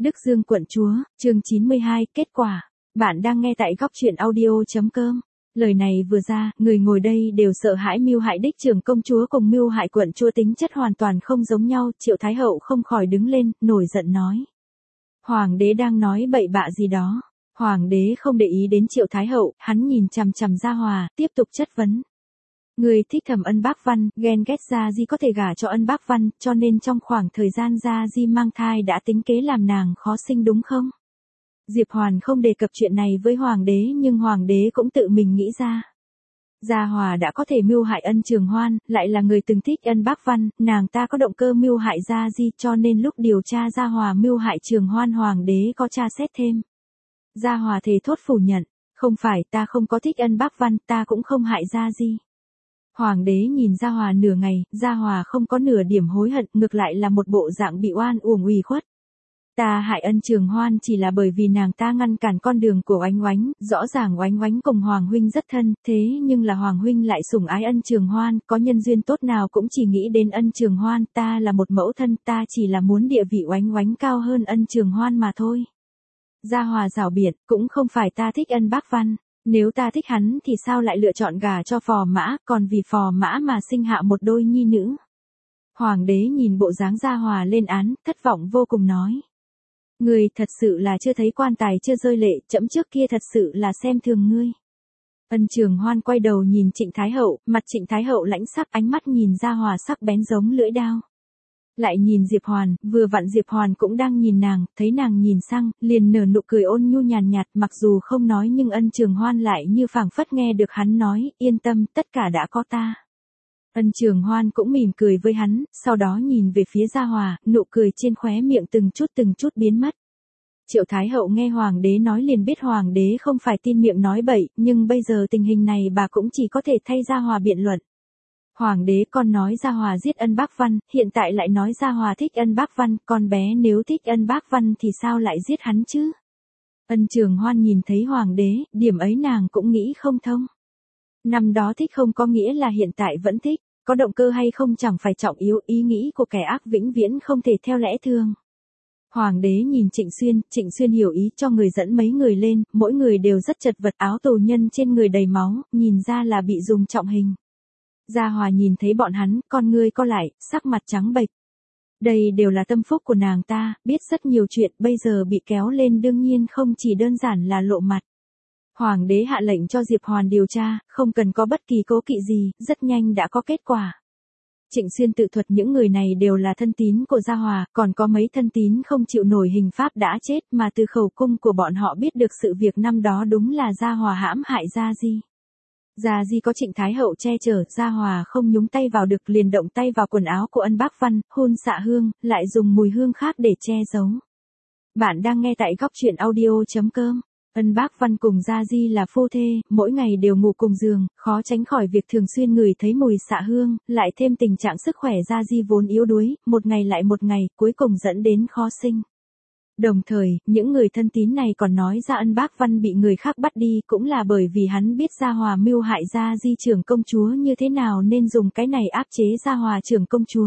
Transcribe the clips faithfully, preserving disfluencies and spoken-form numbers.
Đức Dương quận chúa, chương chín mươi hai, kết quả. Bạn đang nghe tại góc truyện audio.com. Lời này vừa ra, người ngồi đây đều sợ hãi mưu hại đích trưởng công chúa cùng mưu hại quận chúa tính chất hoàn toàn không giống nhau. Triệu Thái Hậu không khỏi đứng lên, nổi giận nói. Hoàng đế đang nói bậy bạ gì đó. Hoàng đế không để ý đến Triệu Thái Hậu, hắn nhìn chằm chằm Gia Hòa, tiếp tục chất vấn. Người thích Thẩm Ân Bác Văn, ghen ghét Gia Di có thể gả cho Ân Bác Văn, cho nên trong khoảng thời gian Gia Di mang thai đã tính kế làm nàng khó sinh đúng không? Diệp Hoàn không đề cập chuyện này với Hoàng đế nhưng Hoàng đế cũng tự mình nghĩ ra. Gia Hòa đã có thể mưu hại Ân Trường Hoan, lại là người từng thích Ân Bác Văn, nàng ta có động cơ mưu hại Gia Di cho nên lúc điều tra Gia Hòa mưu hại Trường Hoan Hoàng đế có tra xét thêm. Gia Hòa thề thốt phủ nhận, không phải ta không có thích Ân Bác Văn, ta cũng không hại Gia Di. Hoàng đế nhìn Gia Hòa nửa ngày, Gia Hòa không có nửa điểm hối hận, ngược lại là một bộ dạng bị oan uổng ủy khuất. Ta hại Ân Trường Hoan chỉ là bởi vì nàng ta ngăn cản con đường của Oánh Oánh, rõ ràng Oánh Oánh cùng Hoàng huynh rất thân, thế nhưng là Hoàng huynh lại sủng ái Ân Trường Hoan, có nhân duyên tốt nào cũng chỉ nghĩ đến Ân Trường Hoan, ta là một mẫu thân, ta chỉ là muốn địa vị Oánh Oánh cao hơn Ân Trường Hoan mà thôi. Gia Hòa giảo biện, cũng không phải ta thích Ân Bác Văn. Nếu ta thích hắn thì sao lại lựa chọn gả cho Phò Mã, còn vì Phò Mã mà sinh hạ một đôi nhi nữ. Hoàng đế nhìn bộ dáng Gia Hòa lên án, thất vọng vô cùng nói. Ngươi thật sự là chưa thấy quan tài chưa rơi lệ, trẫm trước kia thật sự là xem thường ngươi. Ân Trường Hoan quay đầu nhìn Trịnh Thái Hậu, mặt Trịnh Thái Hậu lãnh sắc, ánh mắt nhìn Gia Hòa sắc bén giống lưỡi đao. Lại nhìn Diệp Hoàn, vừa vặn Diệp Hoàn cũng đang nhìn nàng, thấy nàng nhìn sang, liền nở nụ cười ôn nhu nhàn nhạt, mặc dù không nói nhưng Ân Trường Hoan lại như phảng phất nghe được hắn nói, yên tâm, tất cả đã có ta. Ân Trường Hoan cũng mỉm cười với hắn, sau đó nhìn về phía Gia Hòa, nụ cười trên khóe miệng từng chút từng chút biến mất. Triệu Thái Hậu nghe Hoàng đế nói liền biết Hoàng đế không phải tin miệng nói bậy, nhưng bây giờ tình hình này bà cũng chỉ có thể thay Gia Hòa biện luận. Hoàng đế còn nói Gia Hòa giết Ân Bác Văn, hiện tại lại nói Gia Hòa thích Ân Bác Văn, con bé nếu thích Ân Bác Văn thì sao lại giết hắn chứ? Ân Trường Hoan nhìn thấy Hoàng đế, điểm ấy nàng cũng nghĩ không thông. Năm đó thích không có nghĩa là hiện tại vẫn thích, có động cơ hay không chẳng phải trọng yếu, ý nghĩ của kẻ ác vĩnh viễn không thể theo lẽ thường. Hoàng đế nhìn Trịnh Xuyên, Trịnh Xuyên hiểu ý cho người dẫn mấy người lên, mỗi người đều rất chật vật, áo tù nhân trên người đầy máu, nhìn ra là bị dùng trọng hình. Gia Hòa nhìn thấy bọn hắn, con ngươi co lại, sắc mặt trắng bệch. Đây đều là tâm phúc của nàng ta, biết rất nhiều chuyện, bây giờ bị kéo lên đương nhiên không chỉ đơn giản là lộ mặt. Hoàng đế hạ lệnh cho Diệp Hoàn điều tra, không cần có bất kỳ cố kỵ gì, rất nhanh đã có kết quả. Trịnh Xuyên tự thuật những người này đều là thân tín của Gia Hòa, còn có mấy thân tín không chịu nổi hình pháp đã chết mà từ khẩu cung của bọn họ biết được sự việc năm đó đúng là Gia Hòa hãm hại Gia Di. Gia Di có Trịnh Thái Hậu che chở, Gia Hòa không nhúng tay vào được liền động tay vào quần áo của Ân Bác Văn, hôn xạ hương, lại dùng mùi hương khác để che giấu. Bạn đang nghe tại góc truyện audio.com. Ân Bác Văn cùng Gia Di là phu thê, mỗi ngày đều ngủ cùng giường, khó tránh khỏi việc thường xuyên ngửi thấy mùi xạ hương, lại thêm tình trạng sức khỏe Gia Di vốn yếu đuối, một ngày lại một ngày, cuối cùng dẫn đến khó sinh. Đồng thời, những người thân tín này còn nói ra Ân Bác Văn bị người khác bắt đi cũng là bởi vì hắn biết Gia Hòa mưu hại Gia Di trưởng công chúa như thế nào nên dùng cái này áp chế Gia Hòa trưởng công chúa.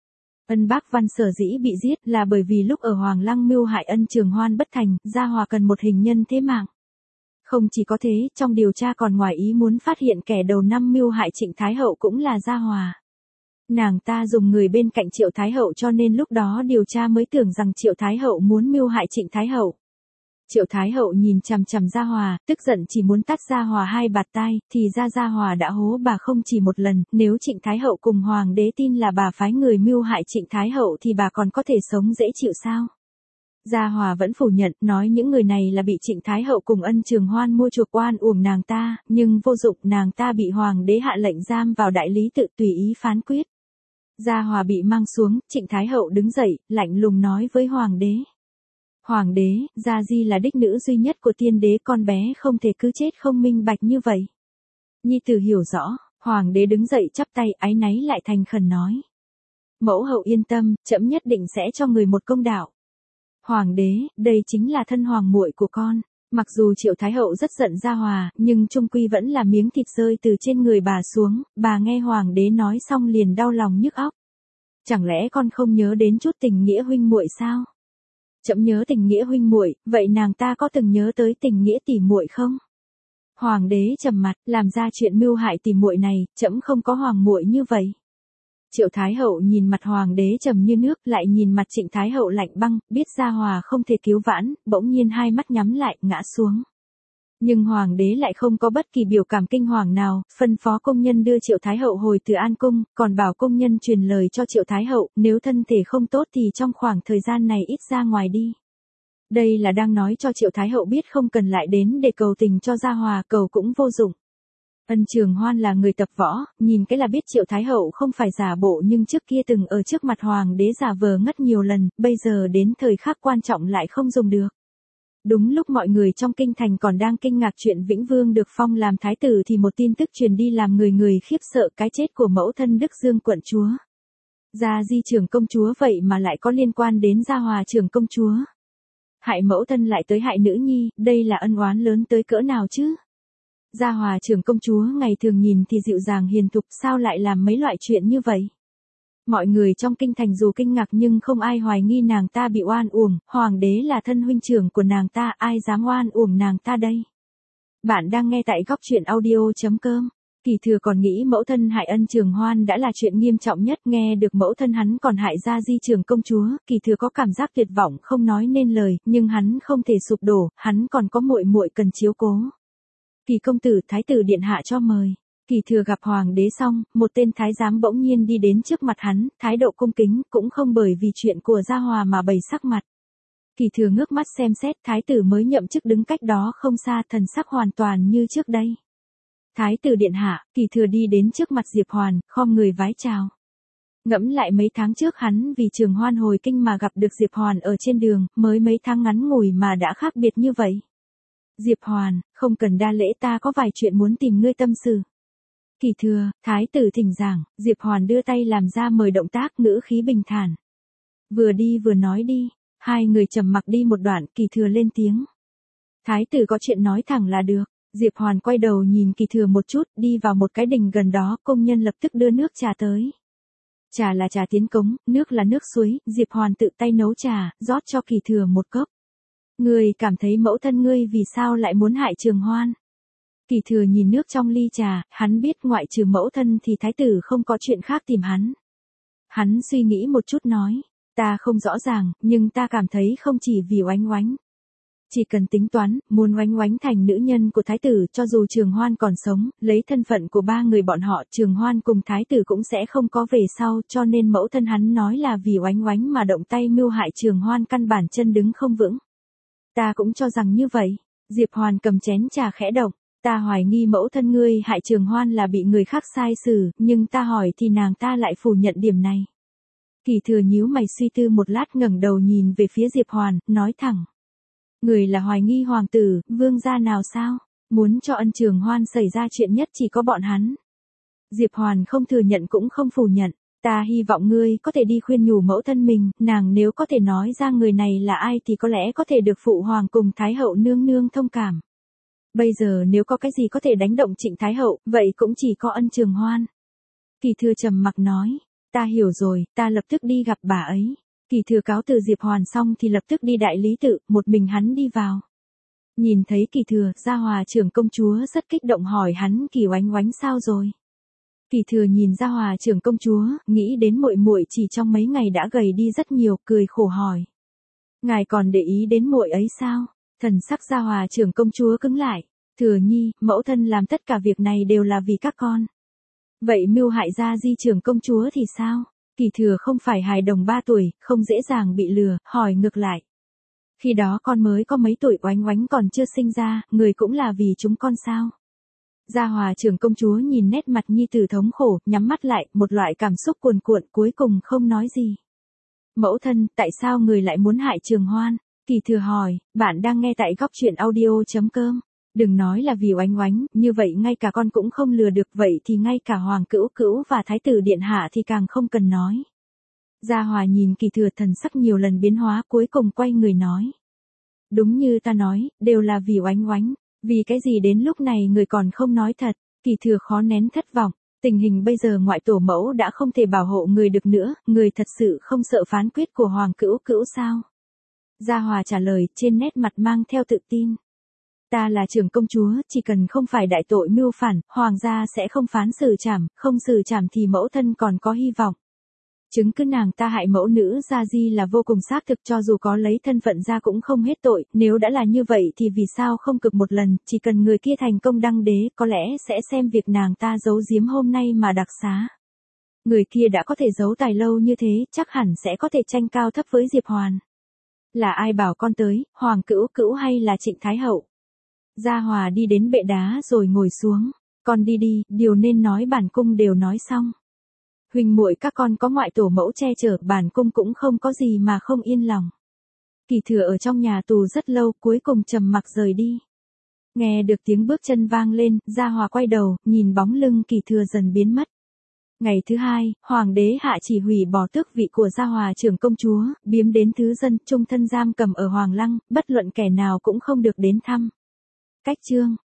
Ân Bác Văn sở dĩ bị giết là bởi vì lúc ở Hoàng Lăng mưu hại Ân Trường Hoan bất thành, Gia Hòa cần một hình nhân thế mạng. Không chỉ có thế, trong điều tra còn ngoài ý muốn phát hiện kẻ đầu năm mưu hại Trịnh Thái Hậu cũng là Gia Hòa. Nàng ta dùng người bên cạnh Triệu Thái Hậu cho nên lúc đó điều tra mới tưởng rằng Triệu Thái Hậu muốn mưu hại Trịnh Thái Hậu. Triệu Thái Hậu nhìn chằm chằm Gia Hòa, tức giận chỉ muốn tát Gia Hòa hai bạt tai, thì ra Gia Hòa đã hố bà không chỉ một lần, nếu Trịnh Thái Hậu cùng Hoàng đế tin là bà phái người mưu hại Trịnh Thái Hậu thì bà còn có thể sống dễ chịu sao? Gia Hòa vẫn phủ nhận, nói những người này là bị Trịnh Thái Hậu cùng Ân Trường Hoan mua chuộc oan uổng nàng ta, nhưng vô dụng, nàng ta bị Hoàng đế hạ lệnh giam vào đại lý tự tùy ý phán quyết. Gia Hòa bị mang xuống, Trịnh Thái Hậu đứng dậy, lạnh lùng nói với Hoàng đế. Hoàng đế, Gia Di là đích nữ duy nhất của tiên đế, con bé không thể cứ chết không minh bạch như vậy. Nhi tử hiểu rõ, Hoàng đế đứng dậy chắp tay áy náy lại thành khẩn nói. Mẫu hậu yên tâm, trẫm nhất định sẽ cho người một công đạo. Hoàng đế, đây chính là thân hoàng muội của con. Mặc dù Triệu Thái Hậu rất giận Gia Hòa, nhưng chung quy vẫn là miếng thịt rơi từ trên người bà xuống, bà nghe Hoàng đế nói xong liền đau lòng nhức óc. Chẳng lẽ con không nhớ đến chút tình nghĩa huynh muội sao? Trẫm nhớ tình nghĩa huynh muội, vậy nàng ta có từng nhớ tới tình nghĩa tỷ muội không? Hoàng đế trầm mặt, làm ra chuyện mưu hại tỷ muội này, trẫm không có hoàng muội như vậy. Triệu Thái Hậu nhìn mặt hoàng đế trầm như nước, lại nhìn mặt Trịnh Thái Hậu lạnh băng, biết Gia Hòa không thể cứu vãn, bỗng nhiên hai mắt nhắm lại, ngã xuống. Nhưng hoàng đế lại không có bất kỳ biểu cảm kinh hoàng nào, phân phó công nhân đưa Triệu Thái Hậu hồi từ An Cung, còn bảo công nhân truyền lời cho Triệu Thái Hậu, nếu thân thể không tốt thì trong khoảng thời gian này ít ra ngoài đi. Đây là đang nói cho Triệu Thái Hậu biết không cần lại đến để cầu tình cho Gia Hòa, cầu cũng vô dụng. Ân Trường Hoan là người tập võ, nhìn cái là biết Triệu Thái Hậu không phải giả bộ, nhưng trước kia từng ở trước mặt hoàng đế giả vờ ngất nhiều lần, bây giờ đến thời khắc quan trọng lại không dùng được. Đúng lúc mọi người trong kinh thành còn đang kinh ngạc chuyện Vĩnh Vương được phong làm thái tử thì một tin tức truyền đi làm người người khiếp sợ, cái chết của mẫu thân Đức Dương quận chúa. Gia Di trưởng công chúa vậy mà lại có liên quan đến Gia Hòa trưởng công chúa. Hại mẫu thân lại tới hại nữ nhi, đây là ân oán lớn tới cỡ nào chứ? Gia Hòa trưởng công chúa ngày thường nhìn thì dịu dàng hiền thục, sao lại làm mấy loại chuyện như vậy? Mọi người trong kinh thành dù kinh ngạc nhưng không ai hoài nghi nàng ta bị oan uổng, hoàng đế là thân huynh trưởng của nàng ta, ai dám oan uổng nàng ta đây? Bạn đang nghe tại góc truyện audio chấm com. Kỳ Thừa còn nghĩ mẫu thân hại Ân Trường Hoan đã là chuyện nghiêm trọng nhất, nghe được mẫu thân hắn còn hại Gia Di trưởng công chúa, Kỳ Thừa có cảm giác tuyệt vọng không nói nên lời, nhưng hắn không thể sụp đổ, hắn còn có muội muội cần chiếu cố. Kỳ công tử, thái tử điện hạ cho mời. Kỳ Thừa gặp hoàng đế xong, một tên thái giám bỗng nhiên đi đến trước mặt hắn, thái độ cung kính, cũng không bởi vì chuyện của Gia Hòa mà bày sắc mặt. Kỳ Thừa ngước mắt xem xét, thái tử mới nhậm chức đứng cách đó không xa, thần sắc hoàn toàn như trước đây. Thái tử điện hạ, Kỳ Thừa đi đến trước mặt Diệp Hoàn, khom người vái chào. Ngẫm lại mấy tháng trước hắn vì Trường Hoan hồi kinh mà gặp được Diệp Hoàn ở trên đường, mới mấy tháng ngắn ngủi mà đã khác biệt như vậy. Diệp Hoàn, không cần đa lễ, ta có vài chuyện muốn tìm ngươi tâm sự. Kỳ Thừa, thái tử thỉnh giảng. Diệp Hoàn đưa tay làm ra mời động tác, ngữ khí bình thản. Vừa đi vừa nói đi. Hai người trầm mặc đi một đoạn, Kỳ Thừa lên tiếng. Thái tử có chuyện nói thẳng là được. Diệp Hoàn quay đầu nhìn Kỳ Thừa một chút, đi vào một cái đình gần đó, công nhân lập tức đưa nước trà tới. Trà là trà tiến cống, nước là nước suối, Diệp Hoàn tự tay nấu trà, rót cho Kỳ Thừa một cốc. Ngươi cảm thấy mẫu thân ngươi vì sao lại muốn hại Trường Hoan? Kỳ Thừa nhìn nước trong ly trà, hắn biết ngoại trừ mẫu thân thì thái tử không có chuyện khác tìm hắn. Hắn suy nghĩ một chút nói, ta không rõ ràng, nhưng ta cảm thấy không chỉ vì Oánh Oánh. Chỉ cần tính toán, muốn Oánh Oánh thành nữ nhân của thái tử, cho dù Trường Hoan còn sống, lấy thân phận của ba người bọn họ, Trường Hoan cùng thái tử cũng sẽ không có về sau, cho nên mẫu thân hắn nói là vì Oánh Oánh mà động tay mưu hại Trường Hoan, căn bản chân đứng không vững. Ta cũng cho rằng như vậy. Diệp Hoàn cầm chén trà khẽ động. Ta hoài nghi mẫu thân ngươi hại Trường Hoan là bị người khác sai xử, nhưng ta hỏi thì nàng ta lại phủ nhận điểm này. Kỳ Thừa nhíu mày suy tư một lát, ngẩng đầu nhìn về phía Diệp Hoàn, nói thẳng. Người là hoài nghi hoàng tử, vương gia nào sao? Muốn cho Ân Trường Hoan xảy ra chuyện nhất chỉ có bọn hắn. Diệp Hoàn không thừa nhận cũng không phủ nhận. Ta hy vọng ngươi có thể đi khuyên nhủ mẫu thân mình, nàng nếu có thể nói ra người này là ai thì có lẽ có thể được phụ hoàng cùng Thái Hậu nương nương thông cảm. Bây giờ nếu có cái gì có thể đánh động Trịnh Thái Hậu, vậy cũng chỉ có Ân Trường Hoan. Kỳ Thừa trầm mặc nói, ta hiểu rồi, ta lập tức đi gặp bà ấy. Kỳ Thừa cáo từ Diệp Hoàn xong thì lập tức đi đại lý tự, một mình hắn đi vào. Nhìn thấy Kỳ Thừa, Gia Hòa trưởng công chúa rất kích động hỏi hắn Kỳ Oánh Oánh sao rồi. Kỳ Thừa nhìn Gia Hòa trưởng công chúa, nghĩ đến muội muội chỉ trong mấy ngày đã gầy đi rất nhiều, cười khổ hỏi. Ngài còn để ý đến muội ấy sao? Thần sắc Gia Hòa trưởng công chúa cứng lại. Thừa nhi, mẫu thân làm tất cả việc này đều là vì các con. Vậy mưu hại Gia Di trưởng công chúa thì sao? Kỳ Thừa không phải hài đồng ba tuổi, không dễ dàng bị lừa, hỏi ngược lại. Khi đó con mới có mấy tuổi, Oánh Oánh còn chưa sinh ra, người cũng là vì chúng con sao? Gia Hòa trưởng công chúa nhìn nét mặt nhi tử thống khổ, nhắm mắt lại, một loại cảm xúc cuồn cuộn, cuối cùng không nói gì. Mẫu thân, tại sao người lại muốn hại Trường Hoan? Kỳ Thừa hỏi, bạn đang nghe tại góc truyện audio chấm com. Đừng nói là vì Oánh Oánh, như vậy ngay cả con cũng không lừa được, vậy thì ngay cả Hoàng Cữu Cữu và Thái tử điện hạ thì càng không cần nói. Gia Hòa nhìn Kỳ Thừa, thần sắc nhiều lần biến hóa, cuối cùng quay người nói. Đúng như ta nói, đều là vì Oánh Oánh. Vì cái gì đến lúc này người còn không nói thật? Kỳ Thừa khó nén thất vọng. Tình hình bây giờ ngoại tổ mẫu đã không thể bảo hộ người được nữa, người thật sự không sợ phán quyết của Hoàng Cữu Cữu sao? Gia Hòa trả lời, trên nét mặt mang theo tự tin. Ta là trưởng công chúa, chỉ cần không phải đại tội mưu phản, hoàng gia sẽ không phán xử trảm, không xử trảm thì mẫu thân còn có hy vọng. Chứng cứ nàng ta hại mẫu nữ Gia Di là vô cùng xác thực, cho dù có lấy thân phận ra cũng không hết tội, nếu đã là như vậy thì vì sao không cực một lần, chỉ cần người kia thành công đăng đế, có lẽ sẽ xem việc nàng ta giấu giếm hôm nay mà đặc xá. Người kia đã có thể giấu tài lâu như thế, chắc hẳn sẽ có thể tranh cao thấp với Diệp Hoàn. Là ai bảo con tới, Hoàng Cữu Cữu hay là Trịnh Thái Hậu? Gia Hòa đi đến bệ đá rồi ngồi xuống. Con đi đi, điều nên nói bản cung đều nói xong. Huỳnh muội các con có ngoại tổ mẫu che chở, bản cung cũng không có gì mà không yên lòng. Kỳ Thừa ở trong nhà tù rất lâu, cuối cùng trầm mặc rời đi. Nghe được tiếng bước chân vang lên, Gia Hòa quay đầu, nhìn bóng lưng Kỳ Thừa dần biến mất. Ngày thứ hai, Hoàng đế hạ chỉ hủy bỏ tước vị của Gia Hòa trưởng công chúa, biếm đến thứ dân, trung thân giam cầm ở Hoàng Lăng, bất luận kẻ nào cũng không được đến thăm. Cách chương